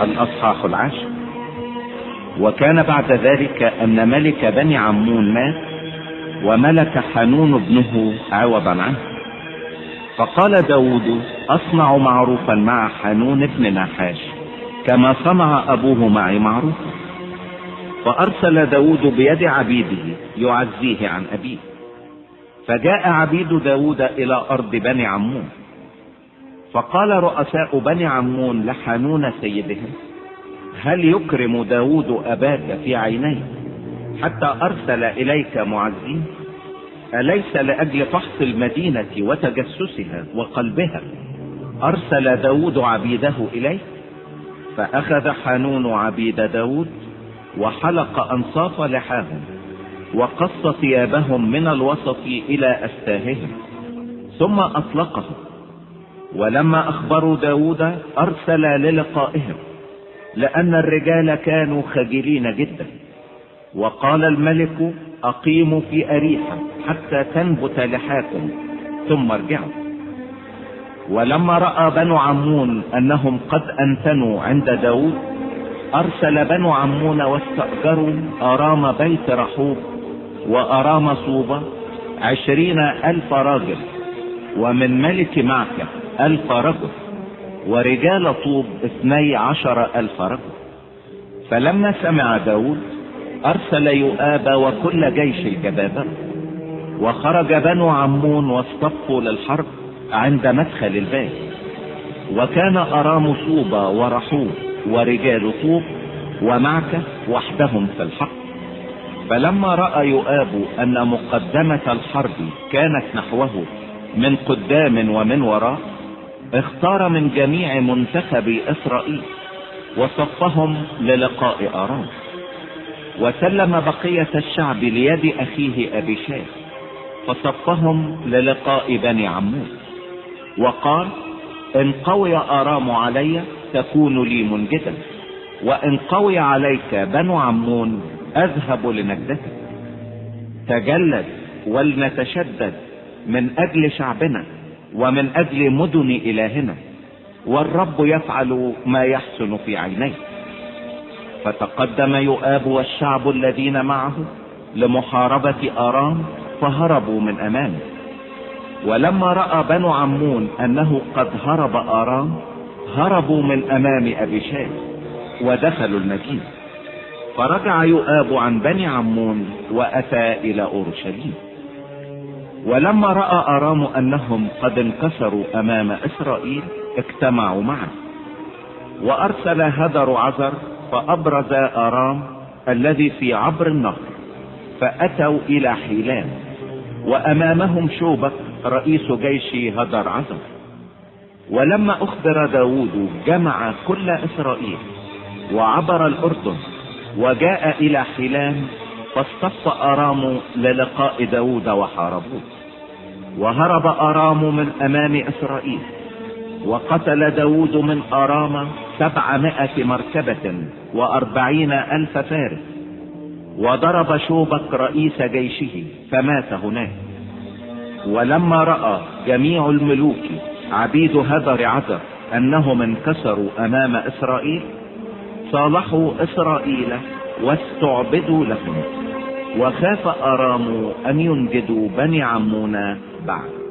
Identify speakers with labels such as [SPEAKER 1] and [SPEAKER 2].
[SPEAKER 1] الأصحاح 10. وكان بعد ذلك أن ملك بني عمون مات، وملك حانون ابنه عوضا عنه. فقال داود: أصنع معروفا مع حانون ابن نحاش كما صنع أبوه معي معروفا. فأرسل داود بيد عبيده يعزيه عن أبيه. فجاء عبيد داود إلى أرض بني عمون. فقال رؤساء بني عمون لحانون سيدهم: هل يكرم داود أباك في عينيه حتى أرسل إليك معزين؟ أليس لأجل فحص المدينة وتجسسها وقلبها أرسل داود عبيده إليه؟ فأخذ حانون عبيد داود وحلق أنصاف لحاهم وقص ثيابهم من الوسط إلى أستاههم ثم أطلقهم. ولما أخبروا داود أرسل للقائهم، لأن الرجال كانوا خجلين جدا. وقال الملك: أقيموا في أريحة حتى تنبت لحاكم ثم ارجعوا. ولما رأى بنو عمون أنهم قد أنتنوا عند داود، أرسل بنو عمون واستأجروا أرام بيت رحوب وأرام صوبة 20,000 راجل، ومن ملك معكة 1000 رجل، ورجال طوب 12,000 رجل. فلما سمع داود أرسل يؤاب وكل جيش الجبابرة، وخرج بنو عمون واصطفوا للحرب عند مدخل الباب. وكان أرام صوبة ورحوب ورجال طوب ومعكة وحدهم في الحق. فلما رأى يؤاب أن مقدمة الحرب كانت نحوه من قدام ومن وراء، اختار من جميع منتخب إسرائيل وصفهم للقاء أرام، وسلم بقية الشعب ليد أخيه أبيشاي فصفهم للقاء بني عمون. وقال: إن قوي أرام علي تكون لي منجدا، وإن قوي عليك بنو عمون أذهب لنجدتك. تجلد ولنتشدد من أجل شعبنا ومن أجل مدن إلهنا، والرب يفعل ما يحسن في عينيه. فتقدم يؤاب والشعب الذين معه لمحاربة أرام فهربوا من أمامه. ولما رأى بنو عمون أنه قد هرب أرام، هربوا من أمام أبيشاي ودخلوا المدينة. فرجع يؤاب عن بني عمون وأتى إلى أورشليم. ولما رأى أرام أنهم قد انكسروا أمام إسرائيل اجتمعوا معا، وأرسل هدر عزر فأبرز أرام الذي في عبر النهر، فأتوا إلى حيلان، وأمامهم شوبك رئيس جيش هدر عزر. ولما أخبر داود جمع كل إسرائيل وعبر الأردن وجاء إلى حيلان، فاصطف أرام للقاء داود وحاربوه. وهرب أرام من أمام إسرائيل، وقتل داود من أرام 700 مركبة و40,000 فارس. وضرب شوبك رئيس جيشه فمات هناك. ولما رأى جميع الملوك عبيد هدر عزر أنهم انكسروا أمام إسرائيل، صالحوا إسرائيل واستعبدوا لهم، وخاف أرام أن ينجدوا بني عمون بعد.